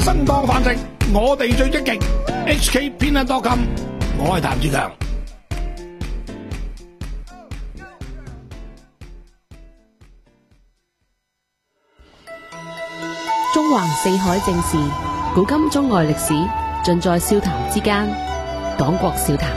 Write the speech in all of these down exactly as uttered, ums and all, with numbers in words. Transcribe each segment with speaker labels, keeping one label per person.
Speaker 1: 生當飯食，我哋最積極。H K 偏得多金，我係譚志強。
Speaker 2: 中橫四海正事，古今中外歷史，盡在笑談之間。講國笑談。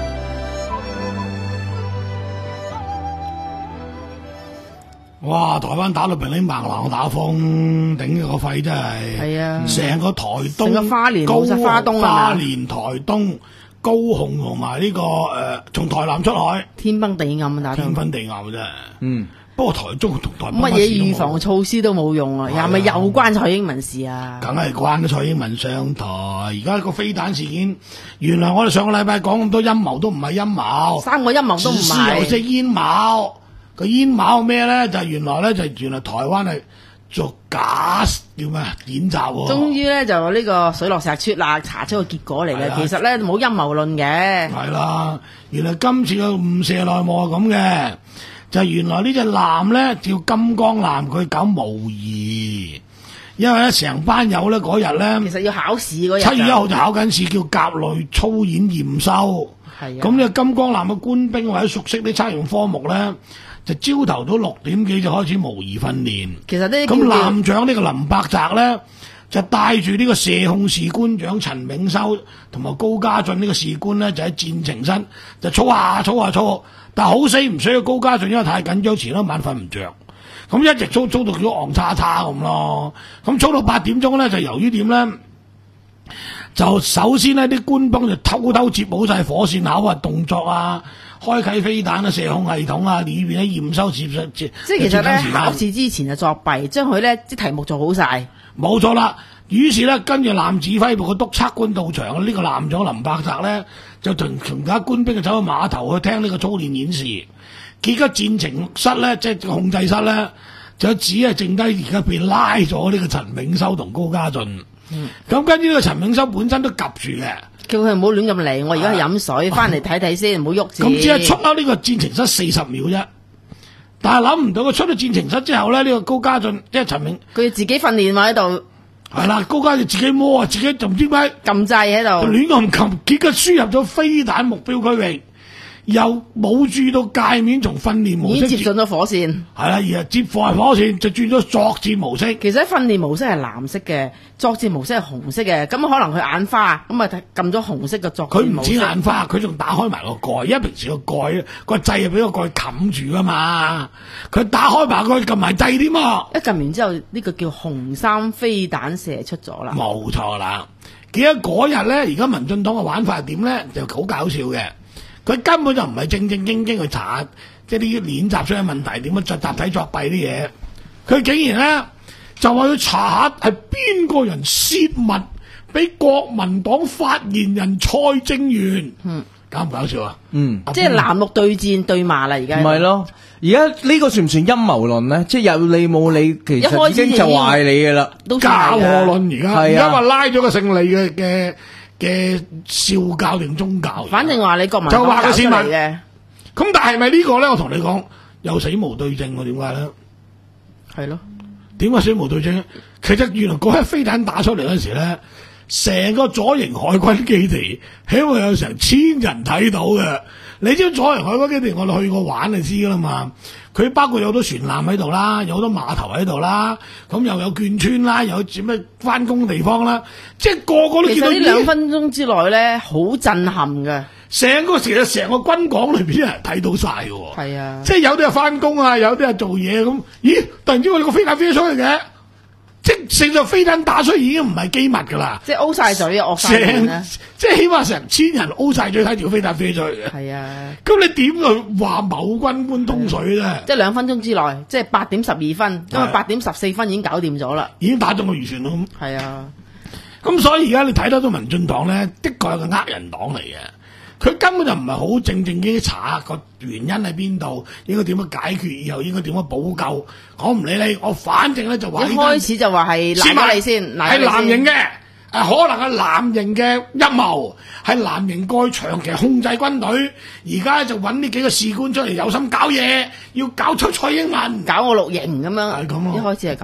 Speaker 1: 哇！台灣打到平頂白浪打風，頂個肺真係。
Speaker 3: 係啊，
Speaker 1: 成個台東、
Speaker 3: 成個花蓮、
Speaker 1: 高
Speaker 3: 冇晒花東啊，
Speaker 1: 花蓮、台東、高雄同埋呢個誒，從台南出海，
Speaker 3: 天崩地暗啊！打到
Speaker 1: 天昏地暗真係。
Speaker 3: 嗯。
Speaker 1: 不過台中同台北
Speaker 3: 乜嘢預防措施都冇用啊！又係咪又關蔡英文事啊？
Speaker 1: 梗係關蔡英文上台。而家個飛彈事件，原來我哋上個禮拜講咁多陰謀都唔係陰謀，
Speaker 3: 三個陰謀都唔係。
Speaker 1: 有隻煙謀，個煙謀咩咧？就係、原來咧就係、原來台灣係做假叫咩演習喎。
Speaker 3: 終於咧就呢個水落石出啦，查出個結果嚟嘅。其實咧冇陰謀論嘅。
Speaker 1: 係啦，原來今次嘅誤射內幕係咁嘅。就原來呢隻艦咧叫金剛艦，佢搞模擬，因為咧成班友咧嗰日咧，
Speaker 3: 其實要考試嗰日，
Speaker 1: 七月一號就考緊試，叫甲類操演驗收。
Speaker 3: 係啊，
Speaker 1: 咁呢個金剛艦嘅官兵或者熟悉啲測驗科目咧，就朝頭早六點幾就開始模擬訓練。
Speaker 3: 其實呢，
Speaker 1: 咁艦長呢個林伯澤咧，就帶住呢個射控士官長陳炳修同埋高家俊呢個士官咧，就喺戰情室就操下操下操。但好死唔死，高家俊因為太緊張，前一晚瞓唔着，咁一直操操到咗昂叉叉咁咯。咁操到八點鐘咧，就由於點咧，就首先呢啲官兵就偷偷接好晒火線口啊、動作啊、開啟飛彈啊、射控系統啊，裏邊咧驗收接接
Speaker 3: 即係其實咧考試之前就作弊，將佢咧啲題目做好晒。
Speaker 1: 冇錯啦。於是咧，跟住艦指揮部嘅督察官到場，呢、這個艦長林伯澤咧就同其他官兵就走去碼頭去聽呢個操練演示。結果戰情室咧，即係控制室咧，就只係剩低而家被拉咗呢個陳炳修同高家俊。嗯，咁跟住呢個陳炳修本身都夾住嘅，
Speaker 3: 叫佢唔好亂咁嚟。我而家去飲水，翻嚟睇睇先，唔好喐住。
Speaker 1: 咁只係出咗呢個戰情室四十秒啫。但係諗唔到佢出咗戰情室之後咧，呢、這個高家俊即係陳炳，
Speaker 3: 佢自己訓練喎喺度。
Speaker 1: 係啦，高家就自己摸啊，自己就唔知點解
Speaker 3: 撳掣喺度，
Speaker 1: 亂咁撳，結果輸入咗飛彈目標區域，又冇注意到界面從訓練模式
Speaker 3: 已經接上咗火線，
Speaker 1: 係啦，而係接火係火線就轉咗作戰模式。
Speaker 3: 其實訓練模式係藍色嘅，作戰模式係紅色嘅，咁可能佢眼花，咁啊撳咗紅色嘅作戰模式。
Speaker 1: 佢唔止眼花，佢仲打開埋個蓋，因為平時個蓋個掣係俾個蓋冚住噶嘛，佢打開埋個撳埋掣添啊！
Speaker 3: 一撳完之後，呢、這個叫紅三飛彈射出咗啦。
Speaker 1: 冇錯啦，記得嗰日咧，而家民進黨嘅玩法係點咧，就好搞笑嘅。佢根本就唔係正正經經去查，即係啲練習出嘅問題點樣集集體作弊啲嘢。佢竟然咧就話要查下係邊個人泄密俾國民黨發言人蔡正元。嗯，搞唔搞笑啊？
Speaker 3: 嗯，即係藍綠對戰對罵啦，而家。
Speaker 4: 唔係咯，而家呢個算唔算陰謀論咧？即係有你冇你，其實已經就話你嘅啦。
Speaker 1: 教和論而家，而
Speaker 4: 係啊，
Speaker 1: 家話拉咗個勝利嘅嘅。嘅笑教定宗教，
Speaker 3: 反正話你國民
Speaker 1: 就話佢先問
Speaker 3: 嘅。
Speaker 1: 咁但係咪呢個咧？我同你講，有死無對證喎，點解咧？
Speaker 3: 係咯，
Speaker 1: 點解死無對證咧？其實原來嗰一飛彈打出嚟嗰時咧，成個左營海軍基地起碼有成千人睇到嘅。你知左營海軍基地我哋去過玩就知噶啦嘛。佢包括有好多船艦喺度啦，有好多碼頭喺度啦，咁又有眷村啦，又有咩翻工地方啦，即係個個都見到。
Speaker 3: 其實呢兩分鐘之內咧，好震撼嘅。
Speaker 1: 成個其實成個軍港裏邊啲人睇到晒嘅。
Speaker 3: 係啊，
Speaker 1: 即係有啲係翻工啊，有啲係做嘢咁。咦，突然之間我哋個飛彈飛咗出嚟嘅，即係成隻飛彈打出嚟已經唔係機密噶啦。
Speaker 3: 即係 O 晒嘴啊，惡晒面啦。
Speaker 1: 即係起碼成千人 O 晒嘴睇條飛彈飛出去嘅。
Speaker 3: 係啊。
Speaker 1: 咁你點去話某軍官通水咧？
Speaker 3: 即係兩分鐘之內，即係八點十二分，因為八點十四分已經搞掂咗啦，
Speaker 1: 已經打中個預算咯。
Speaker 3: 係啊。咁
Speaker 1: 所以而家你睇得到民進黨咧，的確係個呃人黨嚟嘅。佢根本就唔係好正正經查個原因喺邊度，應該點樣解決，以後應該點樣補救。我唔理你，我反正咧就話
Speaker 3: 一開始就話係賴咗你先，
Speaker 1: 係藍營嘅，誒可能係藍營嘅陰謀，係藍營過去長期控制軍隊，而家就揾呢幾個士官出嚟有心搞嘢，要搞出蔡英文，
Speaker 3: 搞我綠營咁樣。
Speaker 1: 係咁咯，
Speaker 3: 一開始係咁。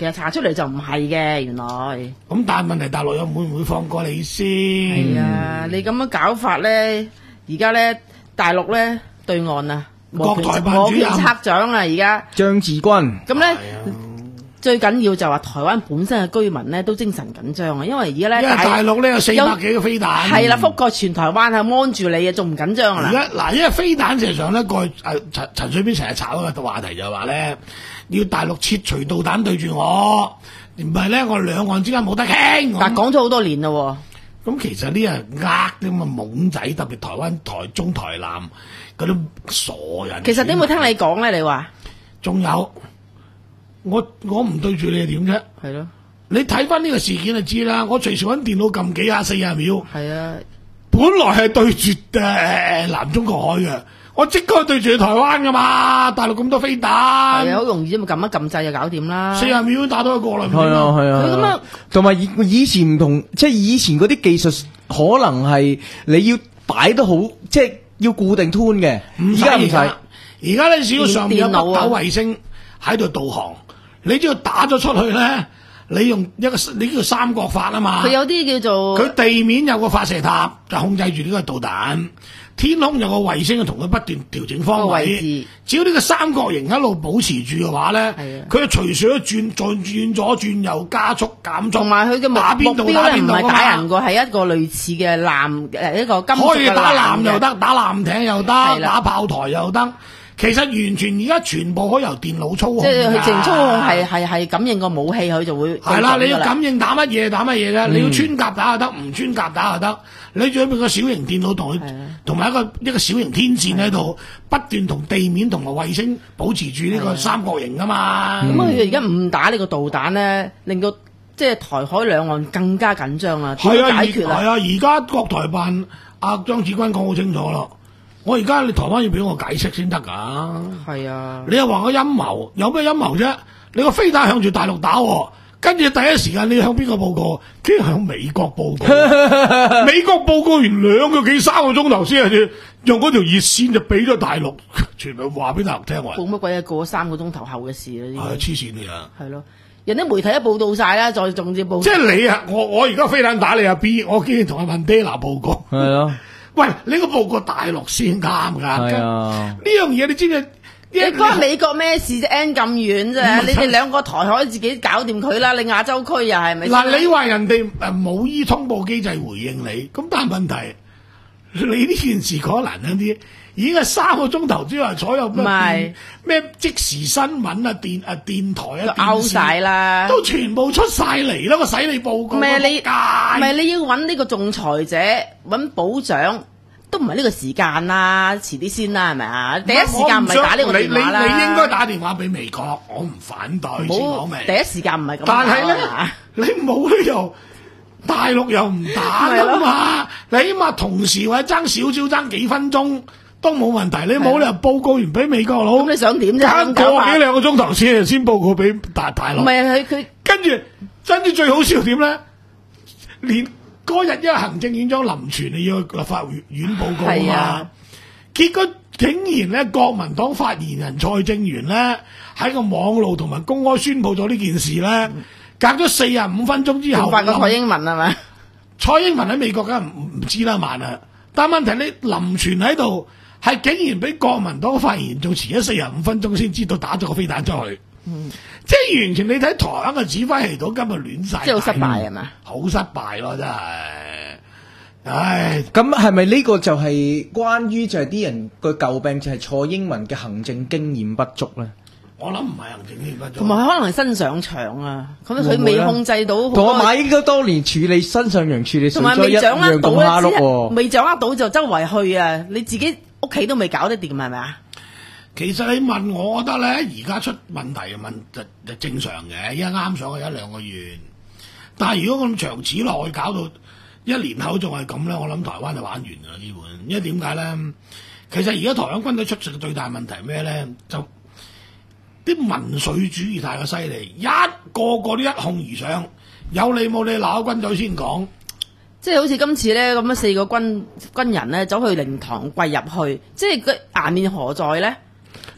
Speaker 3: 其實查出嚟就唔係嘅，原來。
Speaker 1: 咁但係問題大陸又會唔會放過你先？
Speaker 3: 係啊，你咁樣搞法咧，而家咧大陸咧對岸啊，
Speaker 1: 國台辦
Speaker 3: 我
Speaker 1: 主任
Speaker 3: 測長啊，而家
Speaker 4: 張志軍
Speaker 3: 咁咧。最緊要就話台灣本身嘅居民咧都精神緊張啊，因為而家咧
Speaker 1: 因為大陸咧有四百幾個飛彈，
Speaker 3: 係啦，覆蓋全台灣係安住你啊，仲唔緊張啊？
Speaker 1: 而家嗱，因為飛彈事實上咧，過去誒陳陳水扁成日炒一個話題就係話咧，要大陸撤除導彈對住我，唔係咧我兩岸之間冇得傾。
Speaker 3: 但係講咗好多年啦喎。
Speaker 1: 咁其實呢人呃啲咁嘅懵仔，特別台灣、台中、台南嗰啲傻人。
Speaker 3: 其實點會聽你講咧？你話
Speaker 1: 仲有。我我唔對住你係點啫？
Speaker 3: 係咯，
Speaker 1: 你睇翻呢個事件就知啦。我隨時揾電腦撳幾下四十秒。
Speaker 3: 係啊，
Speaker 1: 本來係對住誒誒南中國海嘅，我即刻對住台灣噶嘛。大陸咁多飛彈，係
Speaker 3: 啊，好容易啫嘛，撳一撳掣就搞掂啦。
Speaker 1: 四十秒都打到一個啦。
Speaker 4: 係啊係啊，
Speaker 3: 佢咁樣
Speaker 4: 同埋以以前唔同，即係以前嗰啲技術可能係你要擺得好，即係要固定 tune 嘅。而家唔使，
Speaker 1: 而家你只要上面有北斗衛星喺度導航。你只要打咗出去咧，你用一個你叫三角法啊嘛。
Speaker 3: 佢有啲叫做
Speaker 1: 佢地面有個發射塔就控制住呢個導彈，天空有個衛星同佢不斷調整方位。位置只要呢個三角形一路保持住嘅話咧，佢就隨時都轉再轉左轉右加速減速。
Speaker 3: 同埋佢嘅目
Speaker 1: 打邊度
Speaker 3: 目標咧唔係打人個，係一個類似嘅艦誒一個金屬嘅艦。可以打艦又得，打艦艇又得，打炮台又得。其實完全而家全部可以由電腦操控，即係佢淨操控係係係感應個武器，佢就會係啦。你要感應打乜嘢打乜嘢嘅，你要穿甲打又得，唔穿甲打又得。你仲有個小型電腦同佢同埋一個一個小型天線喺度，不斷同地面同埋衛星保持住呢個三角形噶嘛。咁佢而家誤打呢個導彈咧，令到即係台海兩岸更加緊張啊！點樣解決啊？係啊，而家國台辦阿張志軍講好清楚咯。我而家你台灣要俾我解釋先得㗎。係啊，你又話我陰謀，有咩陰謀啫？你個飛彈向住大陸打，跟住第一時間你向邊個報告？居然向美國報告。美國報告完兩個幾三個鐘頭先係用嗰條熱線就俾咗大陸，全部話俾大陸聽話。報乜鬼啊？過三個鐘頭後嘅事啦。係黐線嘅啊！係咯，人啲媒體都報道晒啦，再仲要報。即係你啊！我我而家飛彈打你阿 B， 我竟然同阿曼爹拿報告。係咯。喂，你個報告大陸先啱㗎，係啊！呢樣嘢你知唔知？你關美國咩事啫 ？N 咁遠啫，你哋兩個台海自己搞掂佢啦。你亞洲區又係咪？嗱，你話人哋誒冇依通報機制回應你，咁但係問題，你呢件事講得難聽啲，已經係三個鐘頭之後，所有咩咩即時新聞啊、電啊電台啊、都 out 晒啦，都全部出晒嚟啦！我使你報告，唔係你，唔係你要揾呢個仲裁者揾保長。都唔係呢個時間啦，遲啲先啦，係咪啊？第一時間唔係打呢個電話啦。你你你應該打電話俾美國，我唔反對。先講明。第一時間唔係咁。但係咧，你冇理由大陸又唔打噶嘛？你起碼同時或者爭少少爭幾分鐘都冇問題。你冇理由報告完俾美國佬。咁你想點啫？過幾兩個鐘頭先先報告俾大大陸。唔係佢佢跟住跟住最好笑點咧？連嗰日因為行政院長林全你要立法院報告啊嘛，啊結果竟然咧國民黨發言人蔡正元咧喺個網路同埋公開宣佈咗呢件事咧，嗯、隔咗四十五分鐘之後，發個蔡英文係咪？蔡英文喺美國梗係唔唔知啦慢啊，但係問題你林全喺度係竟然俾國民黨發言人仲遲咗四十五分鐘先知道打咗個飛彈出去。嗯，即係完全你睇台灣嘅指揮系統今日亂晒，即係好失敗係嘛？好失敗咯，真係。唉，
Speaker 4: 咁係咪呢個就係關於就係啲人個詬病就係蔡英文嘅行政經驗不足咧？
Speaker 1: 我諗唔係行政經驗不足，
Speaker 3: 同埋可能係新上場啊，咁佢未控制到。
Speaker 4: 同我買應該當年處理新上場處理水災一樣咁蝦碌，
Speaker 3: 未掌握到就周圍去啊！你自己屋企都未搞得掂係咪啊？
Speaker 1: 其實你問我，我覺得咧，而家出問題嘅問就就正常嘅，因為啱上去一兩個月。但係如果咁長此落去，搞到一年後仲係咁咧，我諗台灣就玩完㗎啦，基本。因為點解咧？其實而家台灣軍隊出事嘅最大問題係咩咧？就啲民粹主義太過犀利，一個個都一哄而上，有理冇理鬧軍隊先講。
Speaker 3: 即係好似今次咧咁樣四個軍軍人咧走去靈堂跪入去，即係佢顏面何在咧？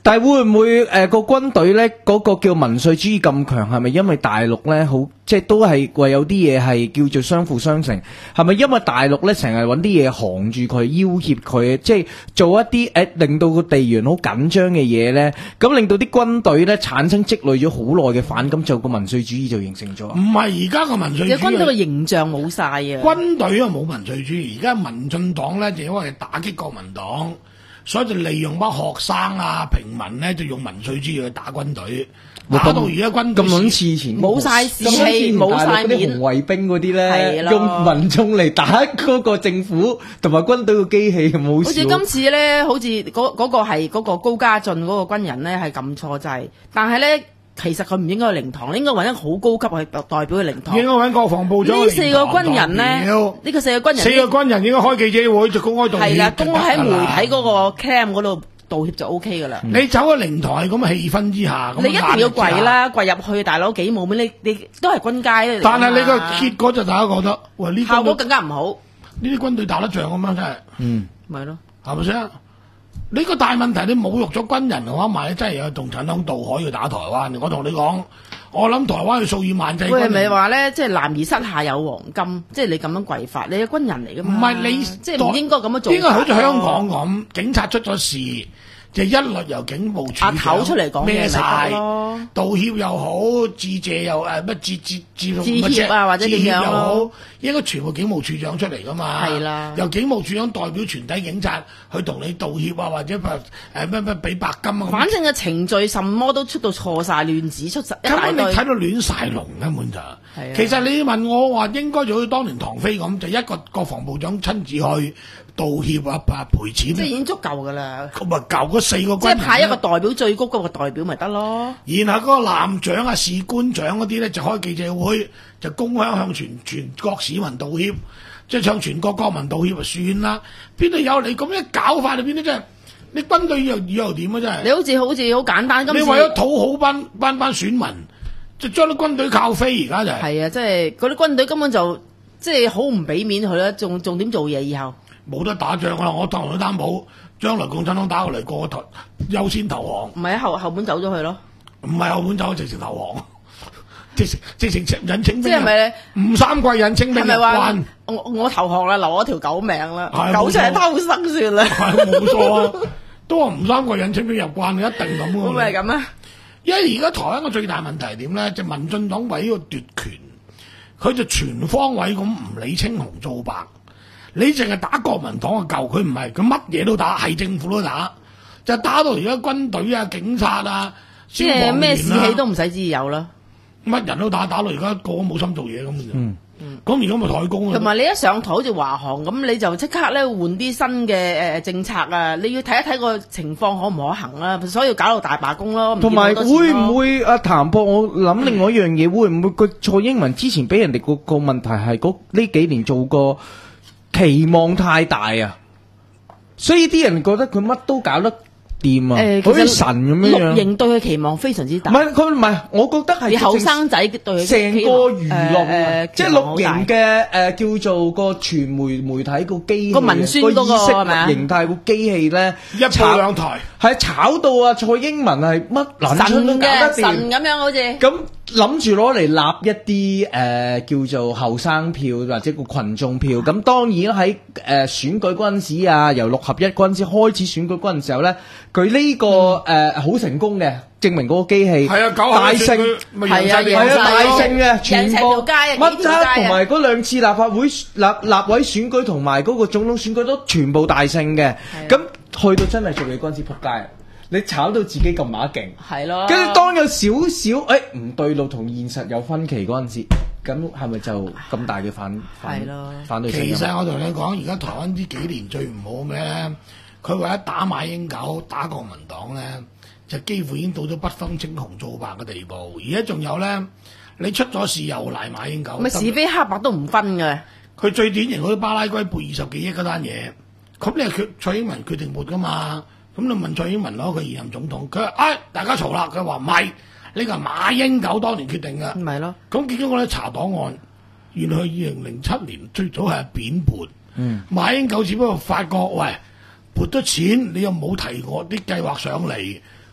Speaker 4: 但係會唔會誒個軍隊咧嗰個叫民粹主義咁強？係咪因為大陸咧好即係都係話有啲嘢係叫做相輔相成？係咪因為大陸咧成日揾啲嘢行住佢，要挾佢，即係做一啲誒令到個地緣好緊張嘅嘢咧？咁令到啲軍隊咧產生積累咗好耐嘅反感，就個民粹主義就形成咗。
Speaker 1: 唔係而家個民粹主義，
Speaker 3: 軍隊嘅形象冇晒啊！
Speaker 1: 軍隊啊冇民粹主義，而家民進黨咧就因為打擊國民黨。所以就利用班學生啊、平民咧，就用民粹主義去打軍隊，打到而家軍隊
Speaker 4: 咁撚似前
Speaker 3: 冇晒士氣、冇晒面，
Speaker 4: 紅衛兵嗰啲咧，用民眾嚟打嗰個政府同埋軍隊嘅機器，冇事。
Speaker 3: 好似今次咧，好似嗰嗰個係嗰個高家俊嗰個軍人咧，係撳錯掣，但係咧。其實佢唔應該去靈堂，應該揾一個好高級去代表去靈堂。
Speaker 1: 應該揾國防部長。
Speaker 3: 呢四個軍人咧，呢個四個軍人，
Speaker 1: 四個軍人應該開記者會就公開道歉。
Speaker 3: 係啦，公開喺媒體嗰個 cam 嗰度道歉就 O K 噶啦。
Speaker 1: 你走喺靈堂係咁嘅氣氛之下，
Speaker 3: 你一定要跪啦，跪入去，大佬幾冇面，你你都係軍階。
Speaker 1: 但係你個結果就大家覺得，喂呢
Speaker 3: 效果更加唔好。
Speaker 1: 呢啲軍隊打得仗咁樣真係，
Speaker 4: 嗯，
Speaker 3: 咪咯，
Speaker 1: 係咪先？呢個大問題，你侮辱咗軍人嘅話，萬一真係有共產黨渡海要打台灣，我同你講，我諗台灣要數以萬計軍人。
Speaker 3: 喂，係咪話咧，即係男兒膝下有黃金，即係你咁樣跪法，你係軍人嚟噶嘛？
Speaker 1: 唔係你，
Speaker 3: 即係唔應該咁樣做。
Speaker 1: 應該好似香港咁，警察出咗事。就一律由警務處
Speaker 3: 阿頭出嚟講
Speaker 1: 孭晒，
Speaker 3: 咯，
Speaker 1: 道歉又好，致謝又誒乜致致致
Speaker 3: 致歉啊，或者點樣
Speaker 1: 又好，應該全部警務處長出嚟噶嘛。
Speaker 3: 係啦，
Speaker 1: 由警務處長代表全體警察去同你道歉啊，或者誒乜乜俾白金啊。
Speaker 3: 反正嘅程序什麼都出到錯晒，亂子出實一大堆。
Speaker 1: 根本你睇到亂晒龍根本就。其實你問我話應該就好似當年唐飛咁，就一個國防部長親自去道歉啊、賠錢。
Speaker 3: 即係已經足夠㗎啦。
Speaker 1: 咁咪夠嗰四個軍人。
Speaker 3: 即係派一個代表最高嗰個代表咪得咯。
Speaker 1: 然後嗰個艦長啊、士官長嗰啲咧就開記者會，就公開向全全國市民道歉，即係向全國國民道歉就算啦。邊度有你咁樣搞法？你邊度真係？你軍隊又以後點啊？真係。你
Speaker 3: 好似好似好簡單。
Speaker 1: 你為咗討好班班班選民。就將啲軍隊靠飛，而家就係、是。
Speaker 3: 係啊，即係嗰啲軍隊根本就即係好唔俾面佢啦，仲仲點做嘢以後？
Speaker 1: 冇得打仗啦！我同佢擔保，將來共產黨打過嚟，個個優先投降。
Speaker 3: 唔係喺後後門走咗去咯？
Speaker 1: 唔係後門走，直情投降，直情直情引清兵。
Speaker 3: 即係咪咧？
Speaker 1: 吳三桂引清兵入關。
Speaker 3: 我我投降啦，留咗條狗命啦，狗出嚟偷生算啦。
Speaker 1: 係冇錯啊！都話吳三桂引清兵入關，一定咁嘅。
Speaker 3: 會唔會係咁啊？
Speaker 1: 因為而家台灣嘅最大問題係點咧？就民進黨為呢個奪權，佢就全方位咁唔理青紅皂白。你淨係打國民黨嘅舊，佢唔係，佢乜嘢都打，係政府都打，就打到而家軍隊啊、警察啊、消防員啊，即係咩士氣
Speaker 3: 都唔使知有啦。
Speaker 1: 乜人都打，打到而家個個冇心做嘢咁嘅。嗯。咁而家咪台工啊！
Speaker 3: 同埋你一上台好似華航咁，你就即刻咧換啲新嘅誒政策啊！你要睇一睇個情況可唔可行啊，所以要搞到大罷工咯。
Speaker 4: 同埋會唔會阿譚博？我諗另外一樣嘢，會唔會個蔡英文之前俾人哋個個問題係嗰呢幾年做過期望太大啊，所以啲人覺得佢乜都搞得掂啊，好似神咁樣樣。
Speaker 3: 綠營對佢期望非常之大。
Speaker 4: 唔係佢唔係，我覺得係
Speaker 3: 後生仔對佢
Speaker 4: 成個娛樂，即係綠營嘅誒叫做個傳媒媒體個機器個
Speaker 3: 文宣嗰個係咪啊？
Speaker 4: 形態個機器咧
Speaker 1: 一鋪兩台，
Speaker 4: 係炒到啊蔡英文係乜撚出都搞得掂，
Speaker 3: 神咁樣好似。
Speaker 4: 咁諗住攞嚟立一啲誒、呃、叫做後生票或者個群眾票，咁當然喺誒、呃、選舉嗰陣時啊，由六合一嗰陣時開始選舉嗰陣時候咧，佢呢、這個誒好、嗯呃、成功嘅，證明嗰個機器
Speaker 1: 係啊，
Speaker 4: 大勝係啊，係啊，大勝嘅，全部乜啫，同埋嗰兩次立法會立立委選舉同埋嗰個總統選舉都全部大勝嘅，咁去到真係做你嗰陣時撲街。你炒到自己咁馬勁，
Speaker 3: 係咯。
Speaker 4: 跟住當有少少誒唔對路同現實有分歧嗰陣時，咁係咪就咁大嘅反反反對聲音？
Speaker 1: 其實我同你講，而家台灣呢幾年最唔好咩咧？佢為咗打馬英九、打國民黨咧，就幾乎已經到咗不分青紅皂白嘅地步。而家仲有咧，你出咗事又賴馬英九，
Speaker 3: 咪是非黑白都唔分嘅。
Speaker 1: 佢最典型嗰啲巴拉圭背二十幾億嗰單嘢，咁你係決蔡英文決定撥噶嘛？咁你問蔡英文攞佢現任總統，佢話：哎，大家嘈啦！佢話唔係，呢個係馬英九當年決定嘅。
Speaker 3: 唔係咯。咁
Speaker 1: 結果我咧查檔案，原來佢二零零七年最早係扁撥。嗯。馬英九只不過發覺，喂，撥咗錢，你又冇提我啲計劃上嚟，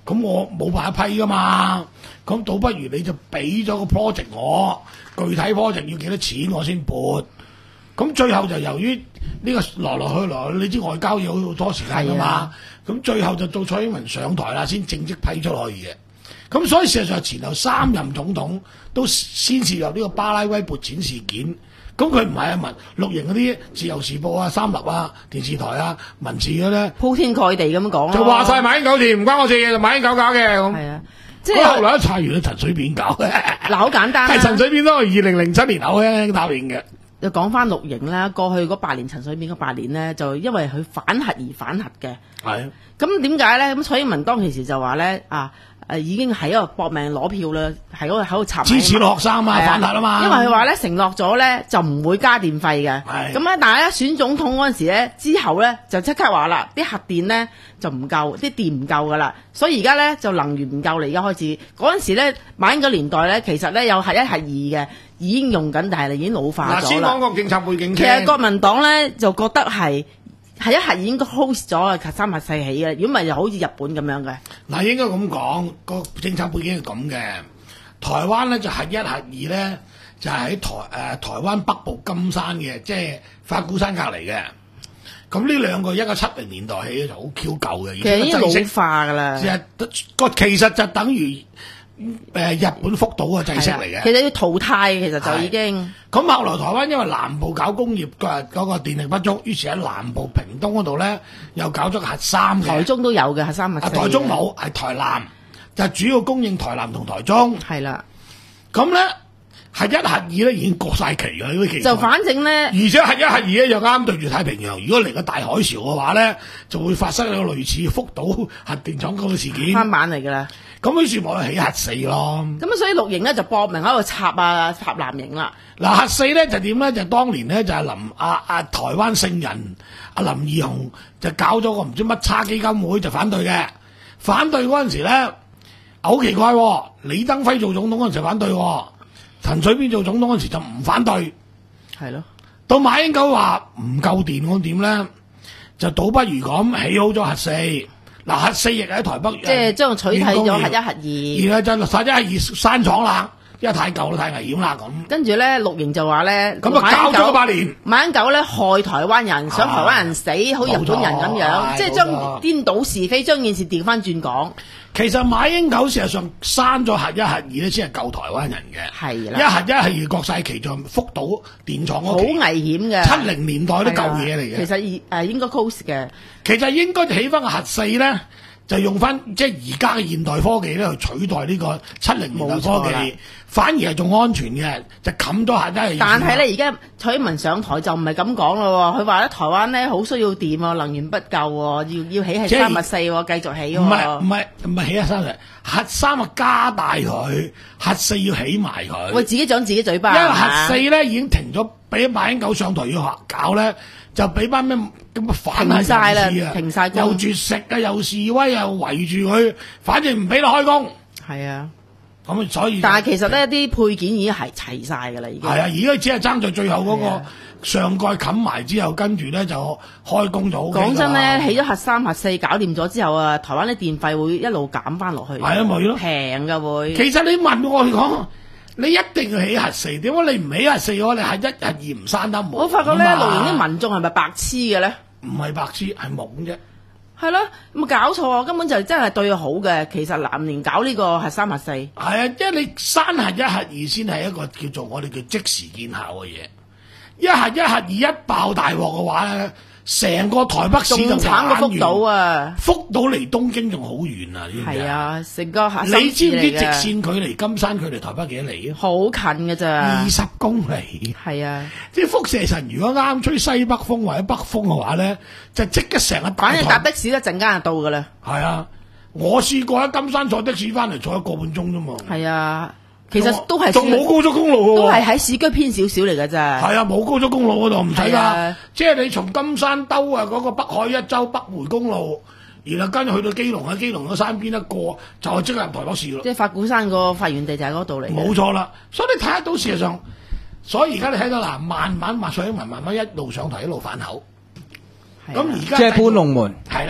Speaker 1: 咁我冇辦法批噶嘛，咁倒不如你就俾咗個 project 我，具體 project 要幾多錢我先撥。咁最後就由於呢個來來去來，你知外交要好多時間噶嘛，咁、啊、最後就到蔡英文上台啦，先正式批出去嘅。咁所以事實上前後三任總統都先涉入呢個巴拉威撥錢事件。咁佢唔係啊，文綠營嗰啲自由時報啊、三立啊、電視台啊、文字嘅咧，
Speaker 3: 鋪天蓋地咁講
Speaker 1: 就話晒馬英九事，唔關我事嘅，就馬英九搞嘅咁。
Speaker 3: 係啊，即係
Speaker 1: 後來一查完係陳水扁搞嘅。
Speaker 3: 嗱，好簡單啦，
Speaker 1: 係陳水扁都係二零零七年口輕答應嘅。
Speaker 3: 就講翻綠營啦，過去嗰八年陳水扁嗰八年咧，就因為佢反核而反核嘅。
Speaker 1: 係啊。
Speaker 3: 咁點解咧？咁蔡英文當其時就話咧啊。誒已經喺度搏命攞票啦，係嗰度喺度插
Speaker 1: 支持學生啊，反核啊嘛。
Speaker 3: 因為佢話咧承諾咗咧就唔會加電費嘅。咁咧，但係咧選總統嗰陣時咧之後咧就即刻話啦，啲核電咧就唔夠，啲電唔夠噶啦。所以而家咧就能源唔夠啦。而家開始嗰陣時咧，馬英九年代咧其實咧有核一核二嘅，已經用緊，但係已經老化咗啦。
Speaker 1: 嗱，先講個政策背景。
Speaker 3: 其實國民黨咧就覺得係。係一核已經 host 咗啊，核三核四起嘅，如果唔係就好似日本咁樣嘅。
Speaker 1: 嗱，應該咁講，個政策背景係咁嘅。台灣咧就核一核二咧就係、是、喺台誒、呃、台灣北部金山嘅，即係法鼓山隔離嘅。咁呢兩個一個七零年代起就好 Q 舊嘅，
Speaker 3: 其實已經老化㗎啦。
Speaker 1: 其實個其實就等於。誒、呃、日本福島嘅制式嚟嘅，
Speaker 3: 其實要淘汰，其實就已經。咁
Speaker 1: 後來台灣因為南部搞工業嘅嗰個電力不足，於是喺南部屏東嗰度咧又搞咗核三嘅。
Speaker 3: 台中都有嘅核三核四。
Speaker 1: 台中冇，係台南，就主要供應台南同台中。
Speaker 3: 係啦。咁
Speaker 1: 咧核一核二咧已經過晒期㗎，呢啲期。
Speaker 3: 就反正咧，
Speaker 1: 而且核一核二咧又啱對住太平洋，如果嚟個大海潮嘅話咧，就會發生一個類似福島核電廠嗰個事件。
Speaker 3: 翻版嚟㗎啦。
Speaker 1: 咁於是咪起核四咯。
Speaker 3: 咁啊，所以綠營咧就搏命喺度插啊插藍營啦。
Speaker 1: 嗱，核四咧就點咧？就當年咧就係林啊啊台灣聖人阿林義雄就搞咗個唔知乜叉基金會就反對嘅。反對嗰陣時咧好奇怪、哦，李登輝做總統嗰陣時反對、哦，陳水扁做總統嗰陣時就唔反對。
Speaker 3: 係咯。到
Speaker 1: 馬英九話唔夠電，咁點咧？就倒不如咁起好咗核四。嗱，核四亦喺台北，
Speaker 3: 即係將取締咗核一核二，
Speaker 1: 而家就核一核二閂廠啦，因為太舊啦，太危險啦咁。跟
Speaker 3: 住咧，綠營就話咧，
Speaker 1: 咁啊搞咗八年，
Speaker 3: 馬英九咧害台灣人，想台灣人死，好似日本人咁樣，即係將顛倒是非，將件事調翻轉講。
Speaker 1: 其實馬英九事實上刪咗核一核二咧，先係救台灣人嘅。
Speaker 3: 係啦，
Speaker 1: 一核一核二國際旗像福島電廠嗰
Speaker 3: 好危險嘅，
Speaker 1: 七零年代都舊嘢嚟嘅。
Speaker 3: 其實誒應該 close 嘅。
Speaker 1: 其實應該起翻個核四咧，就用翻即係而家嘅現代科技咧去取代呢個七零年代科技，反而係仲安全嘅，就冚咗核一核二。
Speaker 3: 但係咧，而家蔡英文上台就唔係咁講咯，佢話咧台灣咧好需要電喎，能源不夠喎，要要起係三核四喎，繼續起喎。唔係
Speaker 1: 唔係唔係起核三嚟，核三啊加大佢，核四要起埋佢。
Speaker 3: 喂，自己掌自己嘴巴。
Speaker 1: 因為核四咧已經停咗，俾馬英九上台要搞咧，就俾班咩咁嘅反
Speaker 3: 停晒啦，停晒
Speaker 1: 又絕食啊，又示威，又圍住佢，反正唔俾佢開工。
Speaker 3: 係啊。
Speaker 1: 咁所以，
Speaker 3: 但係其實呢啲配件已經係齊晒㗎啦，已經。係啊，
Speaker 1: 而家只係爭在最後嗰個上蓋冚埋之後，跟住咧就開工咗。
Speaker 3: 講真咧，起咗核三核四搞掂咗之後啊，台灣啲電費會一路減翻落去。
Speaker 1: 係啊，咪咯，
Speaker 3: 平㗎會。
Speaker 1: 其實你問我嚟講，你一定要起核四，點解你唔起核四嘅話，你核一核二唔閂得冇？
Speaker 3: 我發覺咧，綠營啲民眾係咪白痴嘅咧？
Speaker 1: 唔係白痴，係懵啫。
Speaker 3: 係咯，有冇搞錯啊？根本就真係對佢好嘅。其實南年搞呢個核三核四，係
Speaker 1: 啊，因為你刪核一核二先係一個叫做我哋叫即時見效嘅嘢。一核一核二一爆大鑊嘅話咧，成個台北市就
Speaker 3: 慘過福島啊！
Speaker 1: 福島離東京仲好遠啊！
Speaker 3: 係啊，成個核
Speaker 1: 你知唔知直線距離金山距離台北幾多里啊？
Speaker 3: 好近㗎咋，
Speaker 1: 二十公里。
Speaker 3: 係啊，
Speaker 1: 即係輻射塵如果啱吹西北風或者北風嘅話咧，就即刻成個大台。
Speaker 3: 反正搭的士一陣間就到㗎啦。
Speaker 1: 係啊，我試過喺金山坐的士翻嚟，坐一個半鐘啫嘛。
Speaker 3: 係啊。其實都係
Speaker 1: 仲冇高速公路喎，
Speaker 3: 都係喺市區偏少少嚟㗎咋。
Speaker 1: 係啊，冇高速公路嗰度唔使㗎，即係你從金山兜啊嗰個北海一州北回公路，然後跟住去到基隆，喺基隆嗰山邊一過就係即刻入台北市咯。
Speaker 3: 即係法鼓山個發源地就喺嗰度嚟。
Speaker 1: 冇錯啦，所以你睇得到事實上，所以而家你睇到嗱，慢慢慢蔡英文慢慢一路上台一路反口。咁而家
Speaker 4: 即係搬龍門。
Speaker 1: 係啦，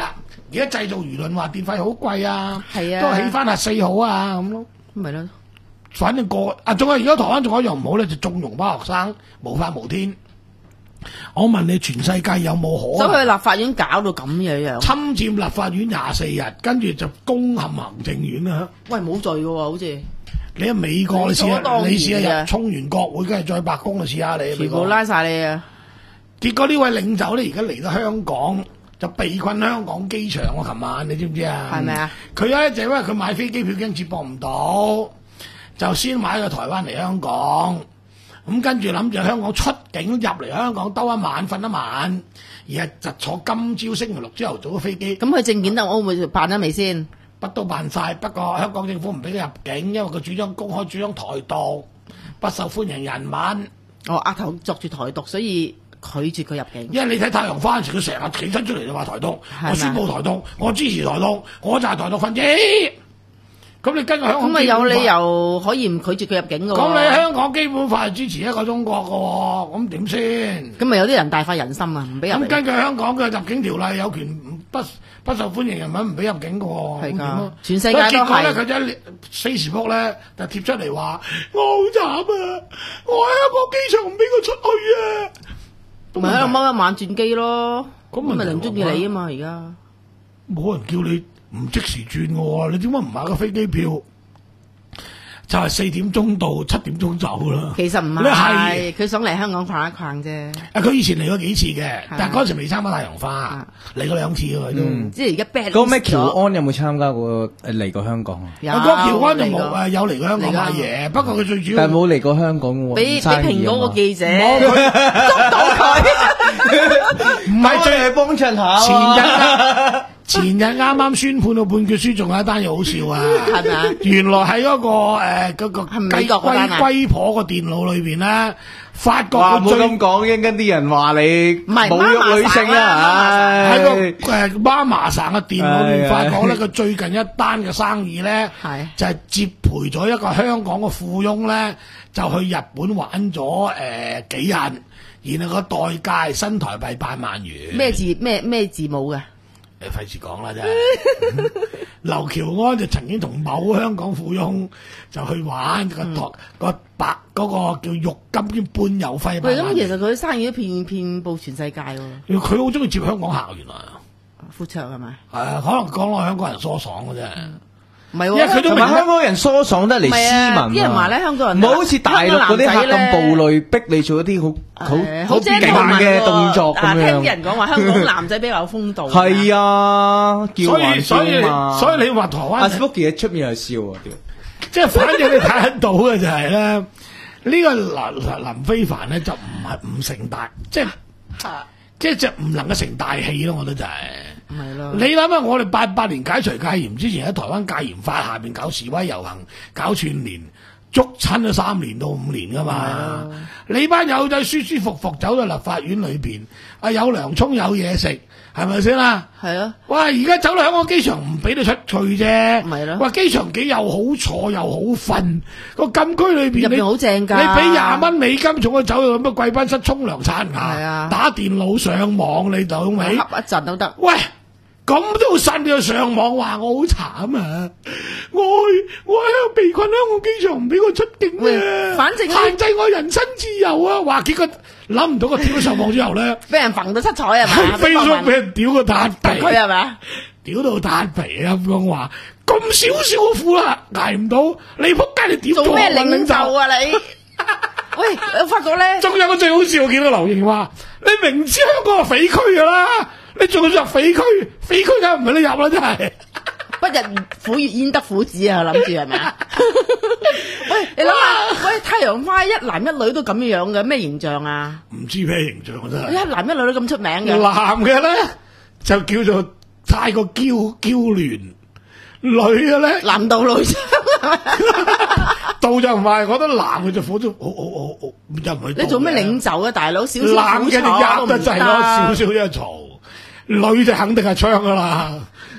Speaker 1: 而家製造輿論話電費好貴啊，
Speaker 3: 係啊，
Speaker 1: 都起翻核四好啊咁咯。
Speaker 3: 咁咪咯。
Speaker 1: 反正個啊，仲有而家台灣仲有一樣唔好咧，就縱容班學生無法無天。我問你，全世界有冇可能？
Speaker 3: 所以立法院搞到咁樣樣，
Speaker 1: 侵佔立法院廿四日，跟住就攻陷行政院啊！
Speaker 3: 喂，冇罪嘅喎，好似
Speaker 1: 你喺美國，你試下，你試下入衝完國會，跟住再白宮，你試下你。
Speaker 3: 全部拉晒你啊！
Speaker 1: 結果呢位領袖咧，而家嚟到香港就被困香港機場喎。琴晚你知唔知啊？
Speaker 3: 係咪啊？
Speaker 1: 佢咧就因為佢買飛機票驚接駁唔到，就先買咗台灣嚟香港。咁跟住諗住香港出境入嚟香港兜一晚瞓一晚，而係就坐今朝星期六朝頭早嘅飛機。
Speaker 3: 咁佢證件得我會辦得未先？
Speaker 1: 乜都辦晒，不過香港政府唔俾佢入境，因為佢主張公開主張台獨，不受歡迎人物。
Speaker 3: 哦，額頭作住台獨，所以拒絕佢入境。
Speaker 1: 因為你睇太陽花嗰時，佢成日企身出嚟就話台獨，我宣佈台獨，我支持台獨，我就係台獨分子。咁你根據香港，
Speaker 3: 咁咪有理由可以唔拒絕佢入境嘅喎？
Speaker 1: 咁你香港基本法係支持一個中國嘅喎，咁點先？
Speaker 3: 咁咪有啲人大快人心啊，唔俾入境。
Speaker 1: 咁根據香港嘅入境條例，有權不不受歡迎人物唔俾入境嘅喎，
Speaker 3: 係㗎，
Speaker 1: 咯？
Speaker 3: 全世界都係。
Speaker 1: 結果咧，佢就喺 Facebook 咧就貼出嚟話：我好慘啊！我喺香港機場唔俾佢出去啊！
Speaker 3: 咪喺度踎一晚轉機咯。
Speaker 1: 咁
Speaker 3: 咪唔中意你啊嘛！而家
Speaker 1: 冇人叫你唔即時轉嘅喎，你點解唔買個飛機票？就係四點鐘到七點鐘走啦。
Speaker 3: 其實唔係，佢想嚟香港逛一逛啫。
Speaker 1: 啊，佢以前嚟過幾次嘅，但係嗰陣時未參加太陽花，嚟過兩次嘅佢都。
Speaker 3: 即係而家 bad。
Speaker 4: 嗰個咩喬安有冇參加過誒嚟過香港啊？
Speaker 1: 有。嗰個喬安就冇誒，有嚟過香港買嘢，不過佢最主要。
Speaker 4: 但係冇嚟過香港喎。
Speaker 3: 俾俾蘋果個記者
Speaker 1: 捉到佢，唔係最係幫襯下。前日。前日啱啱宣判到判決書，仲有一單嘢好笑啊！
Speaker 3: 係咪啊？
Speaker 1: 原來喺嗰個誒嗰個雞龜龜婆個電腦裏邊咧，發覺
Speaker 4: 哇！冇咁講，應跟啲人話你侮辱女性啊！
Speaker 1: 喺個誒媽麻省嘅電腦裏邊發覺咧，佢最近一單嘅生意咧，就係接陪咗一個香港嘅富翁咧，就去日本玩咗誒幾日，然後個代價新台幣八萬元。
Speaker 3: 咩字咩咩字母嘅？
Speaker 1: 你費事講啦，真係。劉喬安就曾經同某香港富翁就去玩個台個白嗰個叫浴金兼伴遊費。
Speaker 3: 喂，咁其實佢生意都遍遍佈全世界喎。
Speaker 1: 佢好中意接香港客，原來。
Speaker 3: 富卓係咪？
Speaker 1: 係啊，可能講落香港人疏爽嘅啫。
Speaker 3: 唔係喎，
Speaker 1: 因為佢都明
Speaker 4: 香港人疏爽得嚟斯文。
Speaker 3: 啲人話咧，香港人
Speaker 4: 唔好好似大陸嗰啲客咁暴戾，逼你做一啲好好好勁嘅動作咁樣。
Speaker 3: 聽啲人講話香港男仔比較風度。
Speaker 4: 係啊，叫還
Speaker 1: 所以所以你話台灣
Speaker 4: 阿 Spooky 喺出面又笑啊！
Speaker 1: 即係反正你睇得到嘅就係咧，呢個林林非凡咧就唔係唔成大，即係即係就唔能夠成大器咯。我覺得就係。
Speaker 3: 係咯，你
Speaker 1: 諗下，我哋八八年解除戒嚴之前喺台灣戒嚴法下邊搞示威遊行、搞串聯，捉親咗三年到五年噶嘛。你班友仔舒舒服服走到立法院裏邊，啊有涼葱有嘢食，係咪先啦？係啊。哇！而家走到香港機場唔俾你出去啫，咪咯。哇！機場幾又好坐又好瞓，個禁區裏邊你
Speaker 3: 好正㗎，
Speaker 1: 你俾廿蚊美金仲可以走到咁嘅貴賓室沖涼刷牙，打電腦上網你到未？
Speaker 3: 恰一陣都得。
Speaker 1: 喂！咁都信佢上網話我好慘啊！我去我喺被困香港機場唔俾我出境啊！
Speaker 3: 反正
Speaker 1: 限制我人身自由啊！話結果諗唔到個跳咗上網之後咧，
Speaker 3: 俾人揈到七彩係咪？
Speaker 1: 飛咗俾人屌個撻皮，
Speaker 3: 佢係咪？
Speaker 1: 屌到撻皮啊！咁講話咁少少嘅苦啦，捱唔到你仆街你點
Speaker 3: 做咩領袖啊你？喂，我發覺咧，
Speaker 1: 仲有個最好笑，我見到劉瑩話：你明知香港係匪區噶啦。你仲要入匪區，匪區梗係唔俾你入啦，真係。
Speaker 3: 不日苦月焉得苦子啊！諗住係咪啊？喂，你諗下，喂，太陽花一男一女都咁樣嘅，咩形象啊？
Speaker 1: 唔知咩形象啊真係。
Speaker 3: 一男一女都咁出名嘅。
Speaker 1: 男嘅咧就叫做太過嬌嬌嫩，女嘅咧
Speaker 3: 男盜女娼。
Speaker 1: 盜就唔係，我覺得男嘅就火咗，好好好好，又唔係。
Speaker 3: 你做咩領袖啊，大佬？少少
Speaker 1: 男嘅就壓得滯咯，少少一嘈。女就肯定係槍噶啦，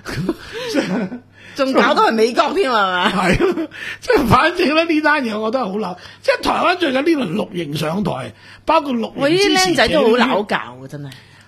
Speaker 3: 仲搞到係美國添係嘛？
Speaker 1: 係，即係反正咧呢單嘢我覺得好鬧，即係台灣最近呢輪綠營上台，包括綠營支持者，
Speaker 3: 我啲僆仔都好鬧教嘅真係。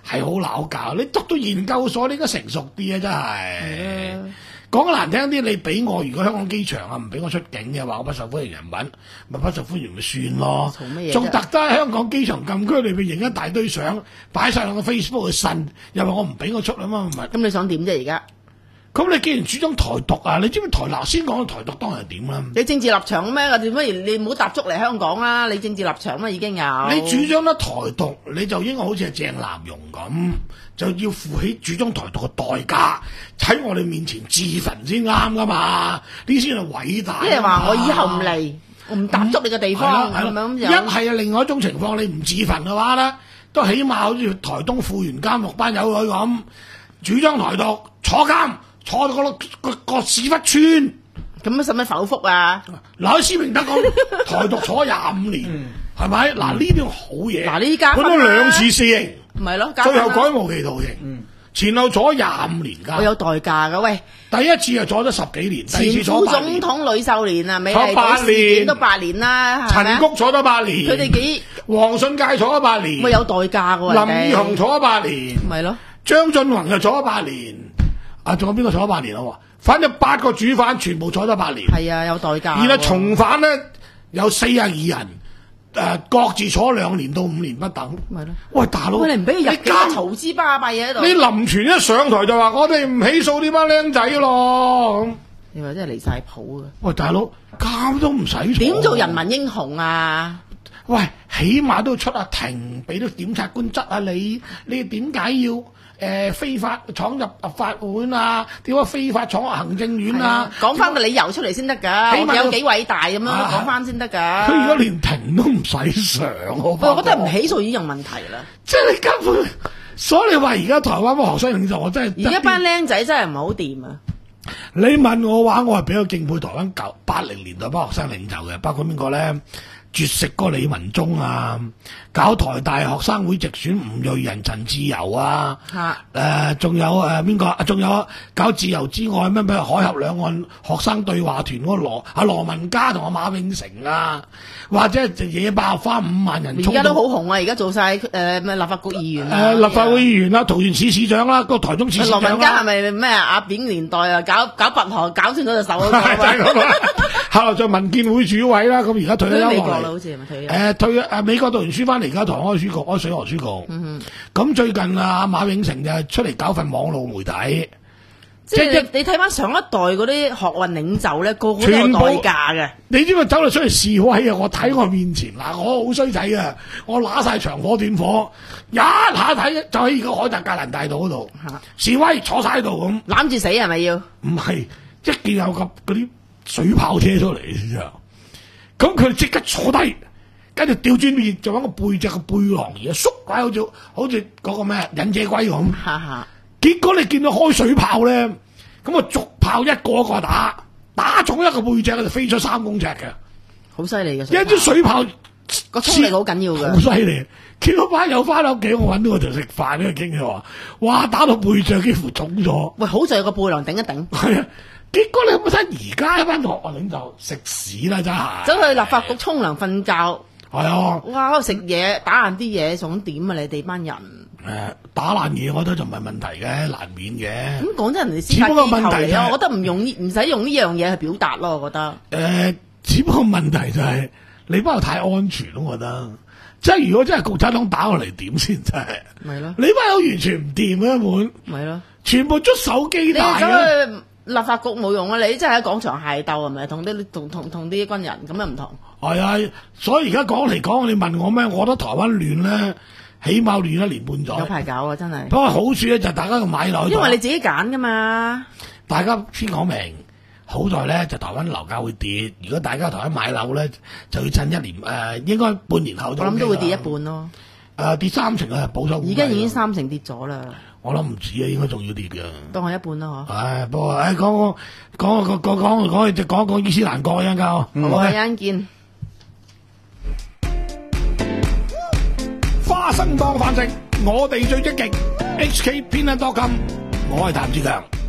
Speaker 1: 係好鬧交。你讀到研究所，你應該成熟啲啊！真係。講得難聽啲，你俾我如果香港機場啊唔俾我出境嘅話，我不受歡迎人品，咪不受歡迎咪算咯。仲特登喺香港機場禁區裏邊影一大堆相，擺晒落個 Facebook 去呻，又話我唔俾我出啊嘛，咪。
Speaker 3: 咁你想點啫而家？
Speaker 1: 咁你既然主張台獨啊，你知唔知台嗱先講台獨當然係點啦？
Speaker 3: 你政治立場咩？點不如你唔好踏足嚟香港啦！你政治立場咩已經有。
Speaker 1: 你主張得台獨，你就應該好似係鄭南榕咁，就要負起主張台獨嘅代價，喺我哋面前自焚先啱噶嘛？呢先係偉大。
Speaker 3: 即係話我以後唔嚟，我唔踏足你嘅地方咁樣。
Speaker 1: 一係啊，另外一種情況，你唔自焚嘅話咧，都起碼好似台東富源監獄班友女咁，主張台獨坐監。坐到個個個屎忽村，
Speaker 3: 咁使唔使否復啊？
Speaker 1: 嗱，施明德講台獨坐廿五年，係咪？嗱呢啲好嘢。
Speaker 3: 嗱呢家
Speaker 1: 判咗兩次死刑，
Speaker 3: 唔係咯，
Speaker 1: 最後改無期徒刑，前後坐廿五年㗎。
Speaker 3: 我有代價㗎，喂！
Speaker 1: 第一次係坐咗十幾年，第二次
Speaker 3: 前副總統呂秀蓮啊，美麗島事件都八年啦，
Speaker 1: 陳菊坐咗八年，
Speaker 3: 佢哋幾
Speaker 1: 黃信介坐咗八年，
Speaker 3: 咪有代價㗎？
Speaker 1: 林義雄坐咗八年，
Speaker 3: 咪咯，
Speaker 1: 張俊宏又坐咗八年。啊，仲有邊個坐咗八年啊？反正八個主犯全部坐咗八年。
Speaker 3: 係啊，有代價。
Speaker 1: 而家從犯咧有四十二人，誒、呃、各自坐兩年到五年不等。
Speaker 3: 咪咯。
Speaker 1: 喂，大佬，
Speaker 3: 你唔俾佢入
Speaker 1: 你
Speaker 3: 監嘈之巴閉嘢喺度。
Speaker 1: 你林全一上台就話我哋唔起訴呢班僆仔咯。
Speaker 3: 你話真係離晒譜啊！
Speaker 1: 喂，大佬，監都唔使坐。
Speaker 3: 點做人民英雄啊？
Speaker 1: 喂，起碼都出下庭，俾啲檢察官質下你，你點解要？誒、呃、非法闖入立法會啊？點解非法闖入行政院啊？
Speaker 3: 講翻個理由出嚟先得㗎，起碼有幾偉大咁樣講翻先得㗎。佢
Speaker 1: 而家連庭都唔使上，我
Speaker 3: 我覺得唔起訴已經有問題啦。
Speaker 1: 即係你根本，所以你話而家台灣嗰學生領袖，我真係
Speaker 3: 而家班僆仔真係唔係好掂啊！
Speaker 1: 你問我話，我係比較敬佩台灣九八零年代班學生領袖嘅，包括邊個咧？絕食嗰個李文忠啊，搞台大學生會直選吳瑞仁、陳志友啊，誒仲、呃、有誒邊個啊？仲有搞自由之外咩咩海峽兩岸學生對話團嗰個羅阿羅文嘉同阿馬永成啊，或者係野百合花五萬人，
Speaker 3: 而家都好紅啊！而家做晒誒咩立法局議員啊，
Speaker 1: 誒、呃、立法會議員啦、啊，桃園市市長啦、啊，個台中市市長啦、啊。
Speaker 3: 羅文嘉係咪咩阿扁年代啊？搞搞拔河搞穿咗隻手啊！
Speaker 1: 後來做民建會主委啦，咁而家退咗休落嚟。
Speaker 3: 好似係咪退休？
Speaker 1: 誒退誒美國讀完書翻嚟，而家台灣開書局，開水河書局。咁、嗯、最近啊，馬永成就出嚟搞份網絡媒體。
Speaker 3: 即係你你睇翻上一代嗰啲學運領袖咧，個個都有代價嘅。
Speaker 1: 你知唔知走嚟出嚟示威啊？我睇我面前嗱，我好衰仔啊！我揦晒長火短火，一下睇就喺而家海達格蘭大道嗰度示威，坐晒喺度咁
Speaker 3: 攬住死係咪要？唔
Speaker 1: 係，一見有咁嗰啲水炮車出嚟之後，咁佢即刻坐低，跟住調轉面就揾個背脊個背囊而縮鬼，好似好似嗰個咩忍者龜咁。結果你見到開水炮咧，咁啊逐炮一個一個打，打中一個背脊就飛出三公尺嘅，
Speaker 3: 好犀利嘅。
Speaker 1: 一支水炮
Speaker 3: 個衝力好緊要嘅，
Speaker 1: 好犀利。見到班友翻到屋企，我揾到我就食飯呢個經嘅話，哇打到背脊幾乎腫咗。
Speaker 3: 喂，好在有個背囊頂一頂。
Speaker 1: 係啊，結果你有冇睇而家一班學運領袖食屎啦，真係。
Speaker 3: 走去立法局沖涼瞓覺。係
Speaker 1: 啊。
Speaker 3: 哇！喺度食嘢打爛啲嘢，想點啊？你哋班人。
Speaker 1: 誒、呃，打爛嘢我覺得就唔係問題嘅，難免嘅。
Speaker 3: 咁講真，人哋司法機構嚟啊，我覺得唔用呢，唔使用呢樣嘢去表達咯，我覺得。誒、
Speaker 1: 呃，只不過問題就係、是、你班又太安全咯，我覺得。即係如果真係共產黨打過嚟點先真係？咪咯。你班友完全唔掂嘅一本。咪咯。全部捉手機帶。你走去立法局冇用啊！你真係喺廣場械鬥係咪？同啲同同同啲軍人咁又唔同。係啊，所以而家講嚟講，你問我咩？我覺得台灣亂咧。起碼亂一年半載，
Speaker 3: 有排搞啊！真係。不
Speaker 1: 過好處咧就係大家個買樓，
Speaker 3: 因為你自己揀噶嘛。大家
Speaker 1: 先講明，好在咧就台灣樓價會跌。如果大家台灣買樓咧，就要趁一年誒、呃，應該半年後。我諗都會跌一半咯。誒、呃，跌三成啊，保守。而家已經三成跌咗啦。我諗唔止啊，應該仲要跌嘅。當係一半啦，嗬。唉，不過誒，講講講講講講就講講伊斯蘭國一陣間，好唔好？一陣見。花生當飯食，我哋最積極。H K 偏袒多金，我係譚志強。